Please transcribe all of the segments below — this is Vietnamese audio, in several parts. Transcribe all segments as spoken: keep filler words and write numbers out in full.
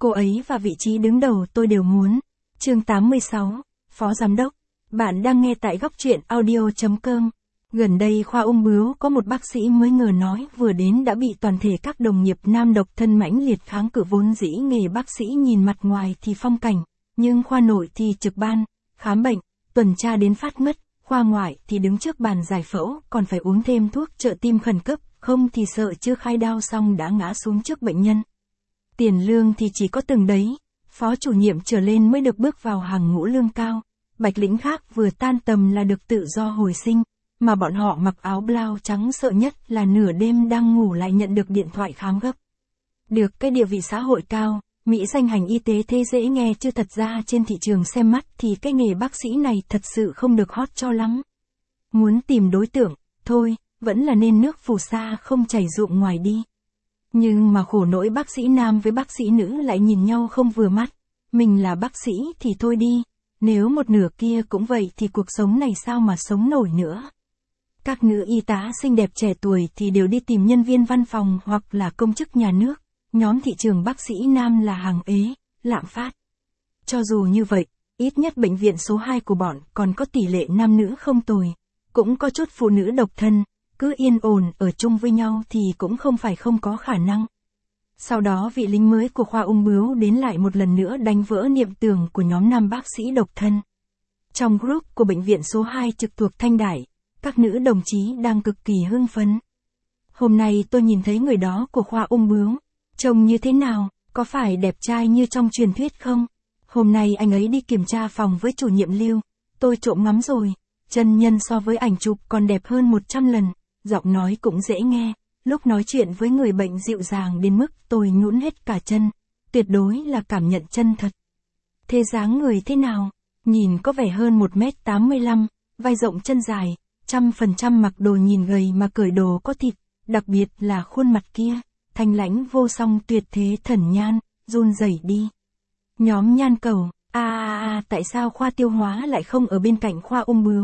cô ấy và vị trí đứng đầu tôi đều muốn. Chương tám mươi sáu, Phó Giám đốc. Bạn đang nghe tại góc truyện audio chấm com. Gần đây khoa ung bướu có một bác sĩ mới ngờ nói vừa đến đã bị toàn thể các đồng nghiệp nam độc thân mãnh liệt kháng cự, vốn dĩ nghề bác sĩ nhìn mặt ngoài thì phong cảnh, nhưng khoa nội thì trực ban, khám bệnh, tuần tra đến phát ngất, khoa ngoại thì đứng trước bàn giải phẫu, còn phải uống thêm thuốc trợ tim khẩn cấp, không thì sợ chưa khai đao xong đã ngã xuống trước bệnh nhân. Tiền lương thì chỉ có từng đấy, phó chủ nhiệm trở lên mới được bước vào hàng ngũ lương cao, bạch lĩnh khác vừa tan tầm là được tự do hồi sinh, mà bọn họ mặc áo blau trắng sợ nhất là nửa đêm đang ngủ lại nhận được điện thoại khám gấp. Được cái địa vị xã hội cao, mỹ danh hành y tế thế dễ nghe chứ thật ra trên thị trường xem mắt thì cái nghề bác sĩ này thật sự không được hot cho lắm. Muốn tìm đối tượng, thôi, vẫn là nên nước phù sa không chảy ruộng ngoài đi. Nhưng mà khổ nỗi bác sĩ nam với bác sĩ nữ lại nhìn nhau không vừa mắt. Mình là bác sĩ thì thôi đi, nếu một nửa kia cũng vậy thì cuộc sống này sao mà sống nổi nữa. Các nữ y tá xinh đẹp trẻ tuổi thì đều đi tìm nhân viên văn phòng hoặc là công chức nhà nước, nhóm thị trường bác sĩ nam là hàng ế, lạm phát. Cho dù như vậy, ít nhất bệnh viện số hai của bọn còn có tỷ lệ nam nữ không tồi, cũng có chút phụ nữ độc thân, cứ yên ổn ở chung với nhau thì cũng không phải không có khả năng. Sau đó vị lính mới của khoa ung bướu đến lại một lần nữa đánh vỡ niệm tưởng của nhóm nam bác sĩ độc thân. Trong group của bệnh viện số hai trực thuộc Thanh Đại, các nữ đồng chí đang cực kỳ hưng phấn. Hôm nay tôi nhìn thấy người đó của khoa ung bướu, trông như thế nào, có phải đẹp trai như trong truyền thuyết không? Hôm nay anh ấy đi kiểm tra phòng với chủ nhiệm Lưu, tôi trộm ngắm rồi, chân nhân so với ảnh chụp còn đẹp hơn một trăm lần, giọng nói cũng dễ nghe, lúc nói chuyện với người bệnh dịu dàng đến mức tôi nhũn hết cả chân, tuyệt đối là cảm nhận chân thật. Thế dáng người thế nào? Nhìn có vẻ hơn một mét tám mươi lăm, vai rộng chân dài, trăm phần trăm mặc đồ nhìn gầy mà cởi đồ có thịt, đặc biệt là khuôn mặt kia, thanh lãnh vô song tuyệt thế thần nhan, run rẩy đi. Nhóm nhan cầu, a a a tại sao khoa tiêu hóa lại không ở bên cạnh khoa ung bướu?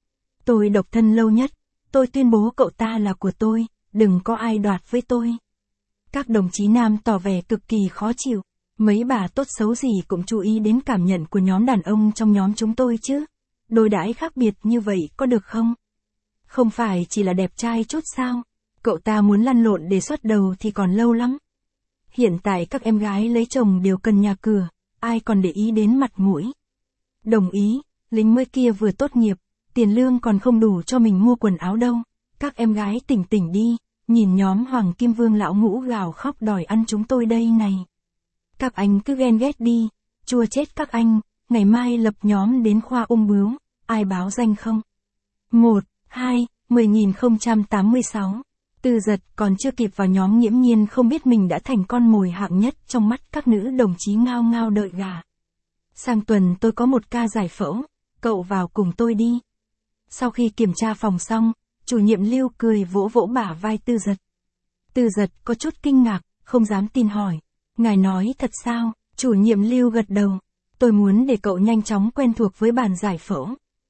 Tôi độc thân lâu nhất, tôi tuyên bố cậu ta là của tôi, đừng có ai đoạt với tôi. Các đồng chí nam tỏ vẻ cực kỳ khó chịu, mấy bà tốt xấu gì cũng chú ý đến cảm nhận của nhóm đàn ông trong nhóm chúng tôi chứ. Đối đãi khác biệt như vậy có được không? Không phải chỉ là đẹp trai chút sao? Cậu ta muốn lăn lộn để xuất đầu thì còn lâu lắm. Hiện tại các em gái lấy chồng đều cần nhà cửa, ai còn để ý đến mặt mũi. Đồng ý, lính mới kia vừa tốt nghiệp, tiền lương còn không đủ cho mình mua quần áo đâu. Các em gái tỉnh tỉnh đi, nhìn nhóm Hoàng Kim Vương lão ngũ gào khóc đòi ăn chúng tôi đây này. Các anh cứ ghen ghét đi, chua chết các anh, ngày mai lập nhóm đến khoa ung bướu, ai báo danh không? một, hai, mười nghìn không trăm tám mươi sáu. Tư Giật còn chưa kịp vào nhóm nghiễm nhiên không biết mình đã thành con mồi hạng nhất trong mắt các nữ đồng chí ngao ngao đợi gà. Sang tuần tôi có một ca giải phẫu, cậu vào cùng tôi đi. Sau khi kiểm tra phòng xong, chủ nhiệm Lưu cười vỗ vỗ bả vai Tư Giật. Tư Giật có chút kinh ngạc, không dám tin hỏi. Ngài nói thật sao? Chủ nhiệm Lưu gật đầu. Tôi muốn để cậu nhanh chóng quen thuộc với bàn giải phẫu.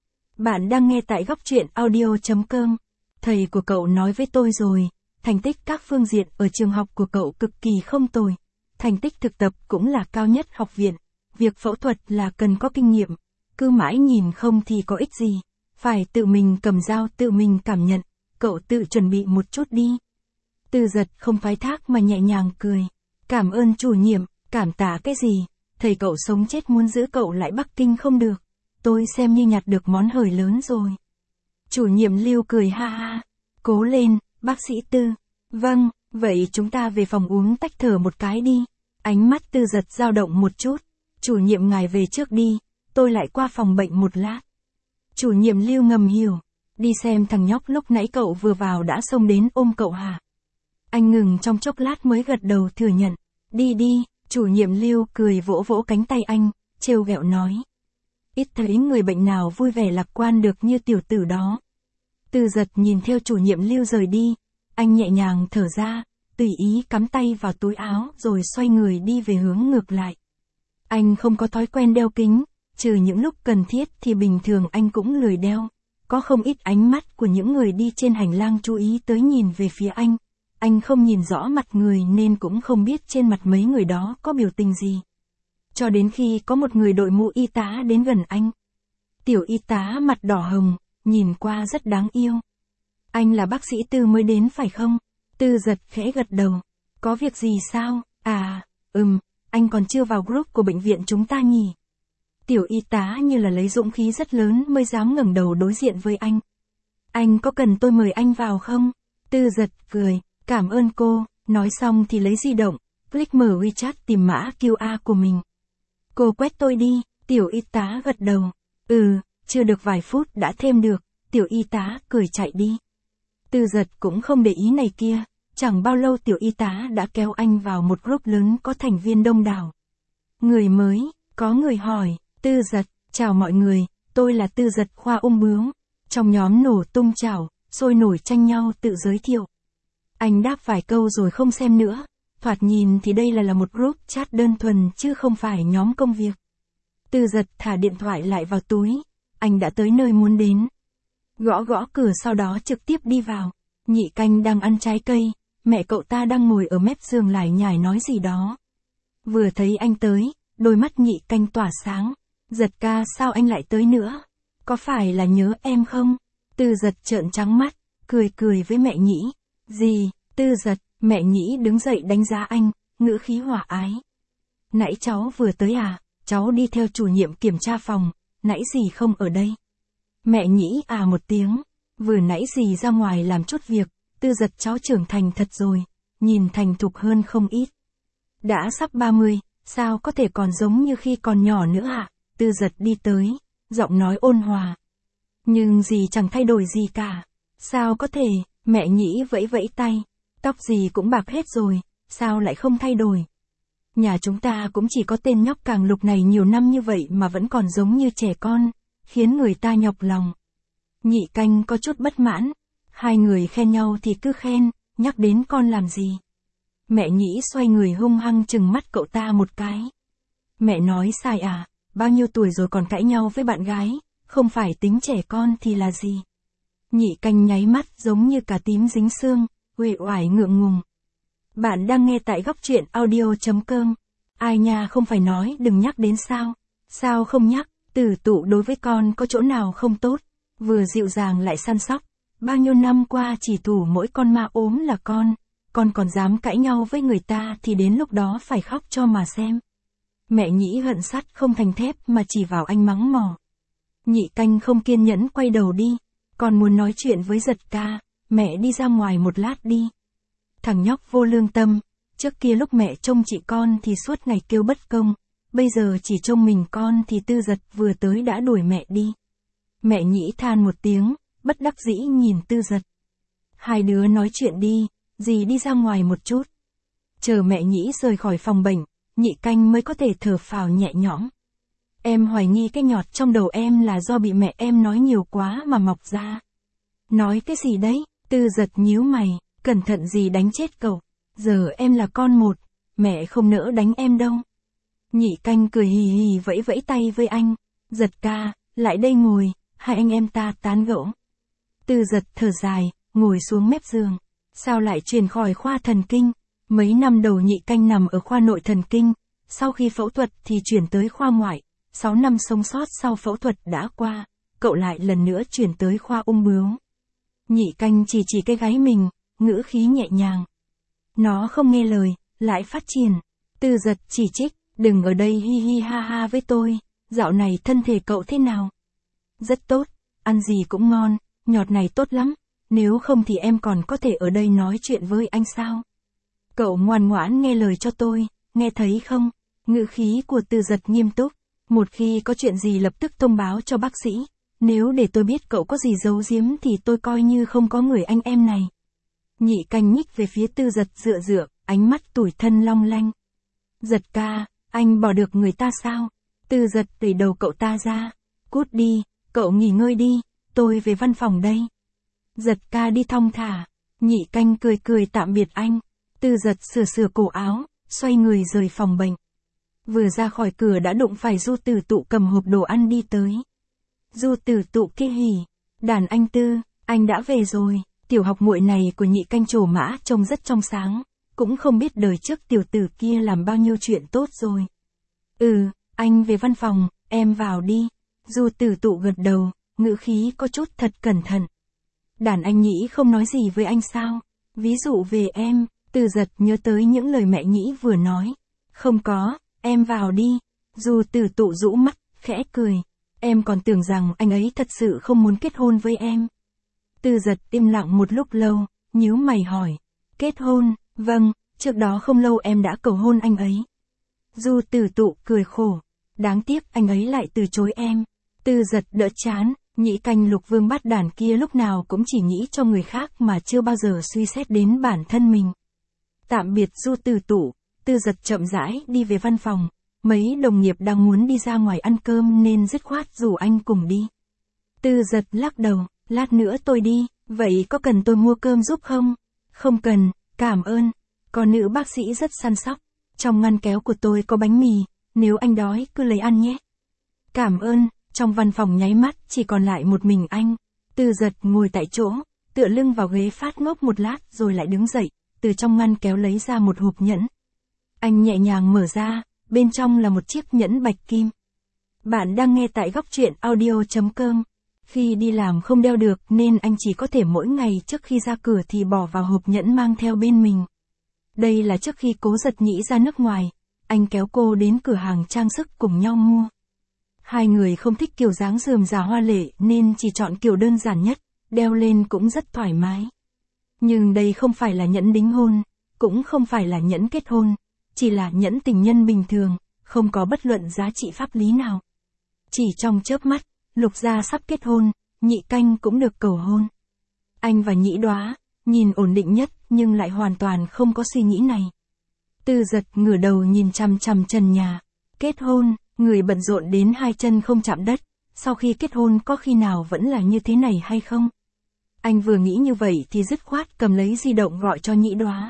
Bạn đang nghe tại góc truyện audio chấm com. Thầy của cậu nói với tôi rồi, thành tích các phương diện ở trường học của cậu cực kỳ không tồi. Thành tích thực tập cũng là cao nhất học viện. Việc phẫu thuật là cần có kinh nghiệm. Cứ mãi nhìn không thì có ích gì. Phải tự mình cầm dao tự mình cảm nhận. Cậu tự chuẩn bị một chút đi. Tư Giật không phái thác mà nhẹ nhàng cười. Cảm ơn chủ nhiệm, cảm tạ cái gì? Thầy cậu sống chết muốn giữ cậu lại Bắc Kinh không được. Tôi xem như nhặt được món hời lớn rồi. Chủ nhiệm Lưu cười ha ha. Cố lên, bác sĩ Tư. Vâng, vậy chúng ta về phòng uống tách thở một cái đi. Ánh mắt Tư Giật dao động một chút. Chủ nhiệm ngài về trước đi, tôi lại qua phòng bệnh một lát. Chủ nhiệm Lưu ngầm hiểu. Đi xem thằng nhóc lúc nãy cậu vừa vào đã xông đến ôm cậu hả? Anh ngừng trong chốc lát mới gật đầu thừa nhận. Đi đi, chủ nhiệm Lưu cười vỗ vỗ cánh tay anh, trêu ghẹo nói. Ít thấy người bệnh nào vui vẻ lạc quan được như tiểu tử đó. Tư Giật nhìn theo chủ nhiệm Lưu rời đi, anh nhẹ nhàng thở ra, tùy ý cắm tay vào túi áo rồi xoay người đi về hướng ngược lại. Anh không có thói quen đeo kính, trừ những lúc cần thiết thì bình thường anh cũng lười đeo. Có không ít ánh mắt của những người đi trên hành lang chú ý tới nhìn về phía anh, anh không nhìn rõ mặt người nên cũng không biết trên mặt mấy người đó có biểu tình gì. Cho đến khi có một người đội mũ y tá đến gần anh. Tiểu y tá mặt đỏ hồng, nhìn qua rất đáng yêu. Anh là bác sĩ Tư mới đến phải không? Tư giật khẽ gật đầu. Có việc gì sao? À, ừm, anh còn chưa vào group của bệnh viện chúng ta nhỉ? Tiểu y tá như là lấy dũng khí rất lớn mới dám ngẩng đầu đối diện với anh. Anh có cần tôi mời anh vào không? Tư giật cười, cảm ơn cô, nói xong thì lấy di động, click mở WeChat tìm mã quy rờ của mình. Cô quét tôi đi, tiểu y tá gật đầu. Ừ, chưa được vài phút đã thêm được, tiểu y tá cười chạy đi. Tư giật cũng không để ý này kia, chẳng bao lâu tiểu y tá đã kéo anh vào một group lớn có thành viên đông đảo. Người mới, có người hỏi, Tư giật, chào mọi người, tôi là Tư giật khoa ung bướu. Trong nhóm nổ tung chào, sôi nổi tranh nhau tự giới thiệu. Anh đáp vài câu rồi không xem nữa, thoạt nhìn thì đây là là một group chat đơn thuần chứ không phải nhóm công việc. Tư giật thả điện thoại lại vào túi, anh đã tới nơi muốn đến. Gõ gõ cửa sau đó trực tiếp đi vào, Nhị Canh đang ăn trái cây, mẹ cậu ta đang ngồi ở mép giường lải nhải nói gì đó. Vừa thấy anh tới, đôi mắt Nhị Canh tỏa sáng, giật ca sao anh lại tới nữa? Có phải là nhớ em không? Tư giật trợn trắng mắt, cười cười với mẹ Nhĩ. Gì? Tư giật, mẹ Nhĩ đứng dậy đánh giá anh, ngữ khí hòa ái. Nãy cháu vừa tới à? Cháu đi theo chủ nhiệm kiểm tra phòng, nãy gì không ở đây? Mẹ Nhĩ à một tiếng, vừa nãy gì ra ngoài làm chút việc, Tư giật cháu trưởng thành thật rồi, nhìn thành thục hơn không ít. Đã sắp ba mươi, sao có thể còn giống như khi còn nhỏ nữa ạ? À? Tư giật đi tới, giọng nói ôn hòa. Nhưng dì chẳng thay đổi gì cả. Sao có thể, mẹ Nhĩ vẫy vẫy tay, tóc dì cũng bạc hết rồi, sao lại không thay đổi? Nhà chúng ta cũng chỉ có tên nhóc Càng Lục này nhiều năm như vậy mà vẫn còn giống như trẻ con, khiến người ta nhọc lòng. Nhị Canh có chút bất mãn, hai người khen nhau thì cứ khen, nhắc đến con làm gì? Mẹ Nhĩ xoay người hung hăng trừng mắt cậu ta một cái. Mẹ nói sai à, bao nhiêu tuổi rồi còn cãi nhau với bạn gái, không phải tính trẻ con thì là gì? Nhị Canh nháy mắt giống như cả tím dính xương, uể oải ngượng ngùng. Bạn đang nghe tại góc truyện audio chấm com. Ai nha không phải nói đừng nhắc đến sao? Sao không nhắc? Tử Tụ đối với con có chỗ nào không tốt? Vừa dịu dàng lại săn sóc. Bao nhiêu năm qua chỉ thủ mỗi con ma ốm là con. Con còn dám cãi nhau với người ta thì đến lúc đó phải khóc cho mà xem. Mẹ Nhĩ hận sắt không thành thép mà chỉ vào anh mắng mỏ. Nhị Canh không kiên nhẫn quay đầu đi. Con muốn nói chuyện với giật ca, mẹ đi ra ngoài một lát đi. Thằng nhóc vô lương tâm, trước kia lúc mẹ trông chị con thì suốt ngày kêu bất công, bây giờ chỉ trông mình con thì Tư giật vừa tới đã đuổi mẹ đi. Mẹ Nhĩ than một tiếng, bất đắc dĩ nhìn Tư giật. Hai đứa nói chuyện đi, dì đi ra ngoài một chút. Chờ mẹ Nhĩ rời khỏi phòng bệnh, Nhị Canh mới có thể thở phào nhẹ nhõm. Em hoài nghi cái nhọt trong đầu em là do bị mẹ em nói nhiều quá mà mọc ra. Nói cái gì đấy? Tư giật nhíu mày, cẩn thận gì đánh chết cậu. Giờ em là con một, mẹ không nỡ đánh em đâu. Nhị Canh cười hì hì vẫy vẫy tay với anh. Giật ca, lại đây ngồi, hai anh em ta tán gẫu. Tư giật thở dài, ngồi xuống mép giường. Sao lại chuyển khỏi khoa thần kinh? Mấy năm đầu Nhị Canh nằm ở khoa nội thần kinh, sau khi phẫu thuật thì chuyển tới khoa ngoại. Sáu năm sống sót sau phẫu thuật đã qua, cậu lại lần nữa chuyển tới khoa ung bướu. Nhị Canh chỉ chỉ cái gáy mình, ngữ khí nhẹ nhàng. Nó không nghe lời, lại phát triển. Tư giật chỉ trích, đừng ở đây hi hi ha ha với tôi, dạo này thân thể cậu thế nào? Rất tốt, ăn gì cũng ngon, nhọt này tốt lắm, nếu không thì em còn có thể ở đây nói chuyện với anh sao? Cậu ngoan ngoãn nghe lời cho tôi, nghe thấy không? Ngữ khí của Tư giật nghiêm túc. Một khi có chuyện gì lập tức thông báo cho bác sĩ, nếu để tôi biết cậu có gì giấu giếm thì tôi coi như không có người anh em này. Nhị Canh nhích về phía Tư giật dựa dựa, ánh mắt tủi thân long lanh. Giật ca, anh bỏ được người ta sao? Tư giật đẩy đầu cậu ta ra. Cút đi, cậu nghỉ ngơi đi, tôi về văn phòng đây. Giật ca đi thong thả. Nhị Canh cười cười tạm biệt anh. Tư giật sửa sửa cổ áo, xoay người rời phòng bệnh. Vừa ra khỏi cửa đã đụng phải Du Tử Tụ cầm hộp đồ ăn đi tới. Du Tử Tụ kia hỉ. Đàn anh Tư, anh đã về rồi. Tiểu học muội này của nhị canh trổ mã trông rất trong sáng, cũng không biết đời trước tiểu tử kia làm bao nhiêu chuyện tốt rồi. Ừ, anh về văn phòng, em vào đi. Du Tử Tụ gật đầu, ngữ khí có chút thật cẩn thận. Đàn anh Nhĩ không nói gì với anh sao? Ví dụ về em, Từ Giật nhớ tới những lời mẹ Nhĩ vừa nói. Không có, em vào đi. Du Tử Tụ rũ mắt, khẽ cười. Em còn tưởng rằng anh ấy thật sự không muốn kết hôn với em. Từ Giật im lặng một lúc lâu, nhíu mày hỏi. Kết hôn, vâng, trước đó không lâu em đã cầu hôn anh ấy. Du Tử Tụ cười khổ. Đáng tiếc anh ấy lại từ chối em. Từ Giật đỡ chán, nhị canh Lục Vương Bát Đản kia lúc nào cũng chỉ nghĩ cho người khác mà chưa bao giờ suy xét đến bản thân mình. Tạm biệt Du Tử Tụ, Từ Giật chậm rãi đi về văn phòng. Mấy đồng nghiệp đang muốn đi ra ngoài ăn cơm nên dứt khoát rủ anh cùng đi. Từ Giật lắc đầu, lát nữa tôi đi, vậy có cần tôi mua cơm giúp không? Không cần, cảm ơn. Có nữ bác sĩ rất săn sóc. Trong ngăn kéo của tôi có bánh mì, nếu anh đói cứ lấy ăn nhé. Cảm ơn. Trong văn phòng nháy mắt chỉ còn lại một mình anh. Từ Giật ngồi tại chỗ, tựa lưng vào ghế phát ngốc một lát rồi lại đứng dậy, từ trong ngăn kéo lấy ra một hộp nhẫn. Anh nhẹ nhàng mở ra, bên trong là một chiếc nhẫn bạch kim. Bạn đang nghe tại góc truyện audio chấm com. Khi đi làm không đeo được nên anh chỉ có thể mỗi ngày trước khi ra cửa thì bỏ vào hộp nhẫn mang theo bên mình. Đây là trước khi Cố Giật Nhĩ ra nước ngoài, anh kéo cô đến cửa hàng trang sức cùng nhau mua. Hai người không thích kiểu dáng rườm rà hoa lệ nên chỉ chọn kiểu đơn giản nhất, đeo lên cũng rất thoải mái. Nhưng đây không phải là nhẫn đính hôn, cũng không phải là nhẫn kết hôn, chỉ là nhẫn tình nhân bình thường, không có bất luận giá trị pháp lý nào. Chỉ trong chớp mắt, Lục gia sắp kết hôn, nhị canh cũng được cầu hôn. Anh và Nhĩ Đóa, nhìn ổn định nhất nhưng lại hoàn toàn không có suy nghĩ này. Từ Giật ngửa đầu nhìn chằm chằm trần nhà. Kết hôn, người bận rộn đến hai chân không chạm đất, sau khi kết hôn có khi nào vẫn là như thế này hay không? Anh vừa nghĩ như vậy thì dứt khoát cầm lấy di động gọi cho Nhĩ Đóa.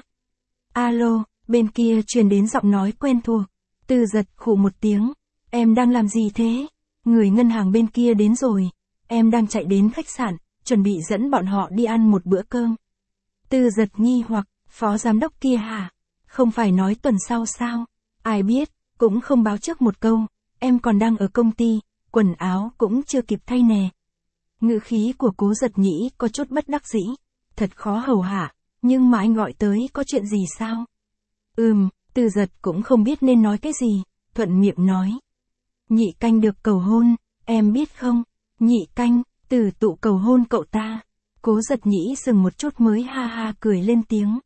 Alo, bên kia truyền đến giọng nói quen thuộc. Từ Giật khụ một tiếng. Em đang làm gì thế? Người ngân hàng bên kia đến rồi. Em đang chạy đến khách sạn, chuẩn bị dẫn bọn họ đi ăn một bữa cơm. Từ Giật nghi hoặc, phó giám đốc kia hả? Không phải nói tuần sau sao? Ai biết, cũng không báo trước một câu. Em còn đang ở công ty, quần áo cũng chưa kịp thay nè. Ngữ khí của Cố Giật Nhĩ có chút bất đắc dĩ. Thật khó hầu hạ, nhưng mà anh gọi tới có chuyện gì sao? Ừm, Từ Giật cũng không biết nên nói cái gì, thuận miệng nói. Nhị canh được cầu hôn, em biết không? Nhị canh, Tử Tụ cầu hôn cậu ta. Cố Giật Nhĩ dừng một chút mới ha ha cười lên tiếng.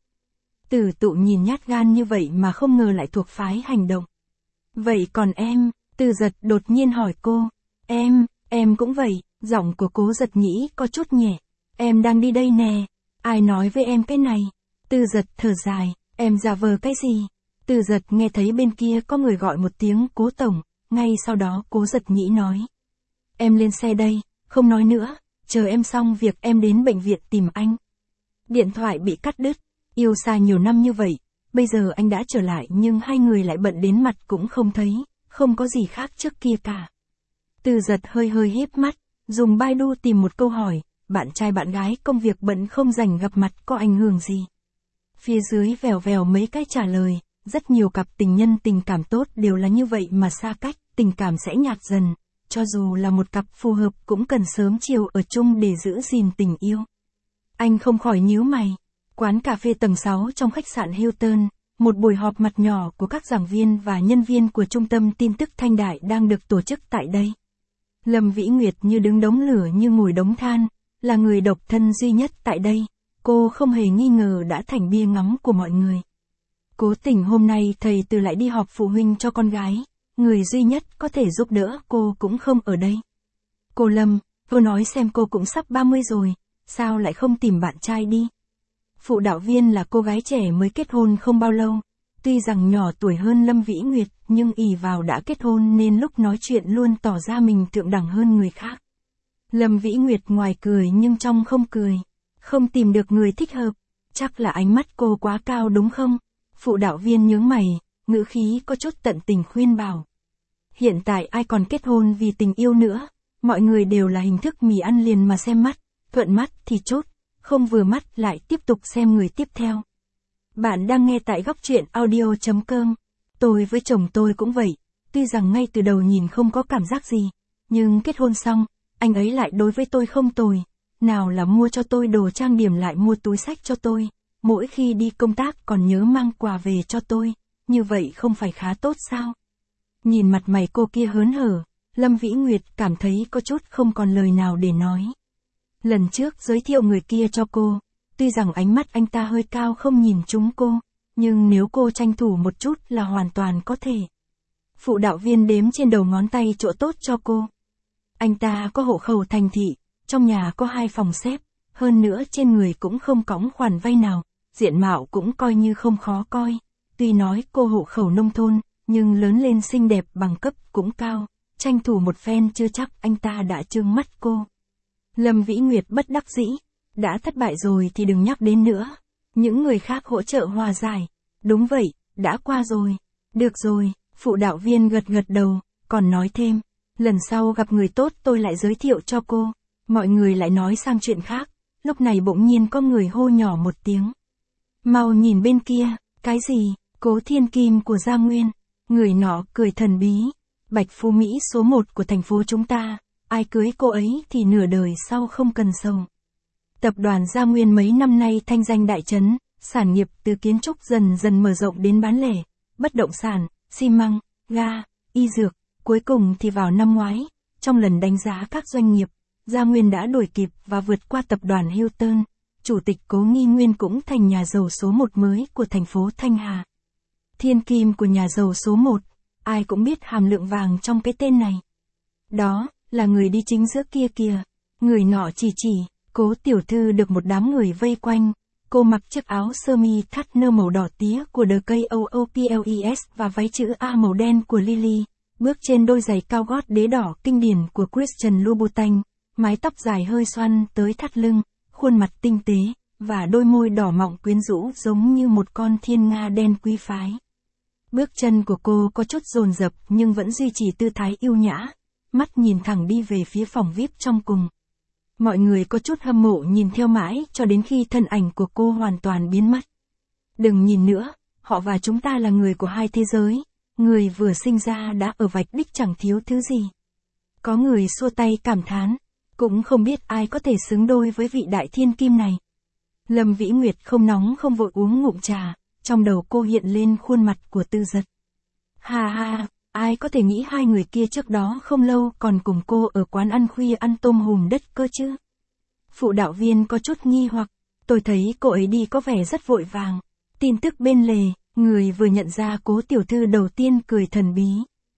Tử Tụ nhìn nhát gan như vậy mà không ngờ lại thuộc phái hành động. Vậy còn em? Từ Giật đột nhiên hỏi cô. Em, em cũng vậy, giọng của Cố Giật Nhĩ có chút nhẹ. Em đang đi đây nè, ai nói với em cái này? Từ Giật thở dài, em giả vờ cái gì? Từ Giật nghe thấy bên kia có người gọi một tiếng Cố tổng, ngay sau đó Cố Giật Nhĩ nói. Em lên xe đây, không nói nữa, chờ em xong việc em đến bệnh viện tìm anh. Điện thoại bị cắt đứt, yêu xa nhiều năm như vậy, bây giờ anh đã trở lại nhưng hai người lại bận đến mặt cũng không thấy, không có gì khác trước kia cả. Từ Giật hơi hơi híp mắt, dùng Baidu tìm một câu hỏi, bạn trai bạn gái công việc bận không rảnh gặp mặt có ảnh hưởng gì? Phía dưới vèo vèo mấy cái trả lời, rất nhiều cặp tình nhân tình cảm tốt đều là như vậy mà xa cách, tình cảm sẽ nhạt dần, cho dù là một cặp phù hợp cũng cần sớm chiều ở chung để giữ gìn tình yêu. Anh không khỏi nhíu mày. Quán cà phê tầng sáu trong khách sạn Hilton, một buổi họp mặt nhỏ của các giảng viên và nhân viên của trung tâm tin tức Thanh Đại đang được tổ chức tại đây. Lâm Vĩ Nguyệt như đứng đống lửa như ngồi đống than, là người độc thân duy nhất tại đây, cô không hề nghi ngờ đã thành bia ngắm của mọi người. Cố tình hôm nay thầy Từ lại đi họp phụ huynh cho con gái, người duy nhất có thể giúp đỡ cô cũng không ở đây. Cô Lâm, cô nói xem cô cũng sắp ba mươi rồi, sao lại không tìm bạn trai đi? Phụ đạo viên là cô gái trẻ mới kết hôn không bao lâu, tuy rằng nhỏ tuổi hơn Lâm Vĩ Nguyệt nhưng ỷ vào đã kết hôn nên lúc nói chuyện luôn tỏ ra mình thượng đẳng hơn người khác. Lâm Vĩ Nguyệt ngoài cười nhưng trong không cười, không tìm được người thích hợp, chắc là ánh mắt cô quá cao đúng không? Phụ đạo viên nhướng mày, ngữ khí có chút tận tình khuyên bảo. Hiện tại ai còn kết hôn vì tình yêu nữa, mọi người đều là hình thức mì ăn liền mà xem mắt, thuận mắt thì chốt, không vừa mắt lại tiếp tục xem người tiếp theo. Bạn đang nghe tại góc truyện audio.com. Tôi với chồng tôi cũng vậy, tuy rằng ngay từ đầu nhìn không có cảm giác gì, nhưng kết hôn xong, anh ấy lại đối với tôi không tồi. Nào là mua cho tôi đồ trang điểm lại mua túi xách cho tôi, mỗi khi đi công tác còn nhớ mang quà về cho tôi, như vậy không phải khá tốt sao? Nhìn mặt mày cô kia hớn hở, Lâm Vĩ Nguyệt cảm thấy có chút không còn lời nào để nói. Lần trước giới thiệu người kia cho cô, tuy rằng ánh mắt anh ta hơi cao không nhìn trúng cô, nhưng nếu cô tranh thủ một chút là hoàn toàn có thể. Phụ đạo viên đếm trên đầu ngón tay chỗ tốt cho cô. Anh ta có hộ khẩu thành thị, trong nhà có hai phòng xếp, hơn nữa trên người cũng không cõng khoản vay nào, diện mạo cũng coi như không khó coi. Tuy nói cô hộ khẩu nông thôn, nhưng lớn lên xinh đẹp bằng cấp cũng cao, tranh thủ một phen chưa chắc anh ta đã trương mắt cô. Lâm Vĩ Nguyệt bất đắc dĩ, đã thất bại rồi thì đừng nhắc đến nữa. Những người khác hỗ trợ hòa giải. Đúng vậy, đã qua rồi. Được rồi, phụ đạo viên gật gật đầu, còn nói thêm, lần sau gặp người tốt tôi lại giới thiệu cho cô. Mọi người lại nói sang chuyện khác, lúc này bỗng nhiên có người hô nhỏ một tiếng. Mau nhìn bên kia, cái gì, Cố Thiên Kim của Gia Nguyên. Người nọ cười thần bí, Bạch Phú Mỹ số một của thành phố chúng ta, ai cưới cô ấy thì nửa đời sau không cần sầu. Tập đoàn Gia Nguyên mấy năm nay thanh danh đại chấn, sản nghiệp từ kiến trúc dần dần mở rộng đến bán lẻ, bất động sản, xi măng, ga, y dược, cuối cùng thì vào năm ngoái, trong lần đánh giá các doanh nghiệp, Gia Nguyên đã đuổi kịp và vượt qua tập đoàn Hilton. Chủ tịch Cố Nghi Nguyên cũng thành nhà giàu số một mới của thành phố Thanh Hà. Thiên kim của nhà giàu số một, ai cũng biết hàm lượng vàng trong cái tên này. Đó, là người đi chính giữa kia kìa. Người nọ chỉ chỉ, Cố tiểu thư được một đám người vây quanh. Cô mặc chiếc áo sơ mi thắt nơ màu đỏ tía của The ca o o ples và váy chữ A màu đen của Lily. Bước trên đôi giày cao gót đế đỏ kinh điển của Christian Louboutin. Mái tóc dài hơi xoăn tới thắt lưng, khuôn mặt tinh tế, và đôi môi đỏ mọng quyến rũ giống như một con thiên nga đen quý phái. Bước chân của cô có chút dồn dập nhưng vẫn duy trì tư thái yêu nhã, mắt nhìn thẳng đi về phía phòng vi ai pi trong cùng. Mọi người có chút hâm mộ nhìn theo mãi cho đến khi thân ảnh của cô hoàn toàn biến mất. Đừng nhìn nữa, họ và chúng ta là người của hai thế giới, người vừa sinh ra đã ở vạch đích chẳng thiếu thứ gì. Có người xua tay cảm thán, cũng không biết ai có thể xứng đôi với vị đại thiên kim này. Lâm Vĩ Nguyệt không nóng không vội uống ngụm trà, trong đầu cô hiện lên khuôn mặt của Tư Dật. Hà hà, ai có thể nghĩ hai người kia trước đó không lâu còn cùng cô ở quán ăn khuya ăn tôm hùm đất cơ chứ? Phụ đạo viên có chút nghi hoặc, tôi thấy cô ấy đi có vẻ rất vội vàng. Tin tức bên lề, người vừa nhận ra Cố tiểu thư đầu tiên cười thần bí.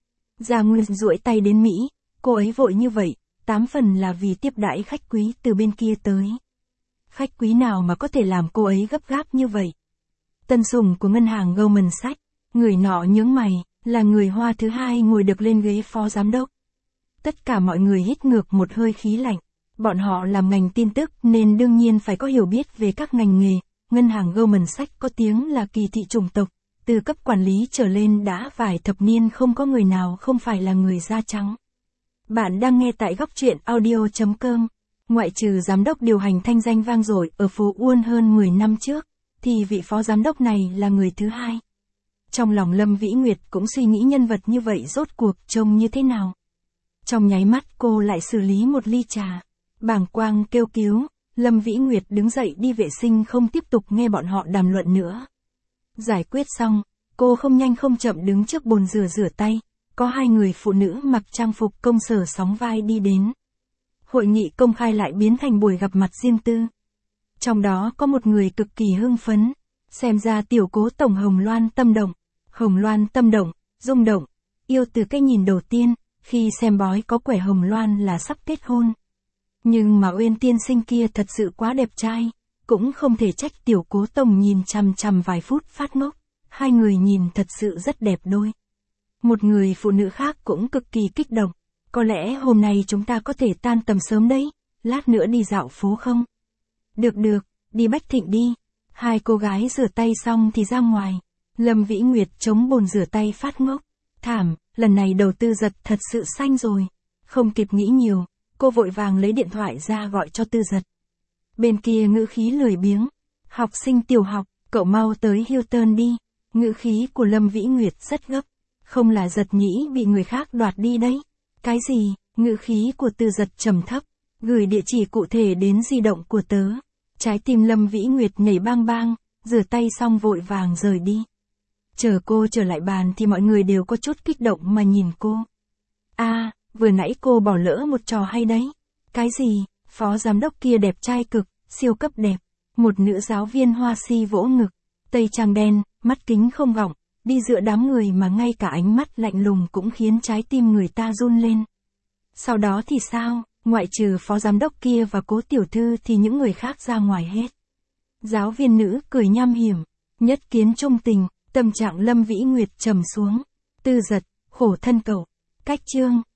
Gia Nguyên duỗi tay đến Mỹ, cô ấy vội như vậy, tám phần là vì tiếp đãi khách quý từ bên kia tới. Khách quý nào mà có thể làm cô ấy gấp gáp như vậy? Tân sủng của ngân hàng Goldman Sachs, người nọ nhướng mày, là người Hoa thứ hai ngồi được lên ghế phó giám đốc. Tất cả mọi người hít ngược một hơi khí lạnh. Bọn họ làm ngành tin tức nên đương nhiên phải có hiểu biết về các ngành nghề. Ngân hàng Goldman Sachs có tiếng là kỳ thị chủng tộc, từ cấp quản lý trở lên đã vài thập niên không có người nào không phải là người da trắng. Bạn đang nghe tại góc truyện audio.com. Ngoại trừ giám đốc điều hành thanh danh vang dội ở phố Uôn hơn mười năm trước, thì vị phó giám đốc này là người thứ hai. Trong lòng Lâm Vĩ Nguyệt cũng suy nghĩ nhân vật như vậy rốt cuộc trông như thế nào. Trong nháy mắt cô lại xử lý một ly trà. Bàng quang kêu cứu, Lâm Vĩ Nguyệt đứng dậy đi vệ sinh không tiếp tục nghe bọn họ đàm luận nữa. Giải quyết xong, cô không nhanh không chậm đứng trước bồn rửa rửa tay. Có hai người phụ nữ mặc trang phục công sở sóng vai đi đến. Hội nghị công khai lại biến thành buổi gặp mặt riêng tư. Trong đó có một người cực kỳ hưng phấn, xem ra tiểu Cố tổng Hồng Loan tâm động. Hồng Loan tâm động, rung động, yêu từ cái nhìn đầu tiên, khi xem bói có quẻ Hồng Loan là sắp kết hôn. Nhưng mà Uyên tiên sinh kia thật sự quá đẹp trai, cũng không thể trách tiểu Cố tổng nhìn chằm chằm vài phút phát ngốc, hai người nhìn thật sự rất đẹp đôi. Một người phụ nữ khác cũng cực kỳ kích động, có lẽ hôm nay chúng ta có thể tan tầm sớm đấy, lát nữa đi dạo phố không? Được được, đi Bách Thịnh đi. Hai cô gái rửa tay xong thì ra ngoài. Lâm Vĩ Nguyệt chống bồn rửa tay phát ngốc. Thảm, lần này đầu Tư Dật thật sự xanh rồi. Không kịp nghĩ nhiều, cô vội vàng lấy điện thoại ra gọi cho Tư Dật. Bên kia ngữ khí lười biếng. Học sinh tiểu học, cậu mau tới Hilton đi. Ngữ khí của Lâm Vĩ Nguyệt rất gấp. Không là Giật Nhĩ bị người khác đoạt đi đấy. Cái gì? Ngữ khí của Từ Giật trầm thấp. Gửi địa chỉ cụ thể đến di động của tớ. Trái tim Lâm Vĩ Nguyệt nhảy bang bang, rửa tay xong vội vàng rời đi. Chờ cô trở lại bàn thì mọi người đều có chút kích động mà nhìn cô. A, à, vừa nãy cô bỏ lỡ một trò hay đấy. Cái gì? Phó giám đốc kia đẹp trai cực, siêu cấp đẹp. Một nữ giáo viên hoa si vỗ ngực, tây trang đen, mắt kính không gọng, đi giữa đám người mà ngay cả ánh mắt lạnh lùng cũng khiến trái tim người ta run lên. Sau đó thì sao? Ngoại trừ phó giám đốc kia và Cố tiểu thư thì những người khác ra ngoài hết. Giáo viên nữ cười nham hiểm, nhất kiến trung tình, tâm trạng Lâm Vĩ Nguyệt trầm xuống. Tư Giật, khổ thân cậu. Cách chương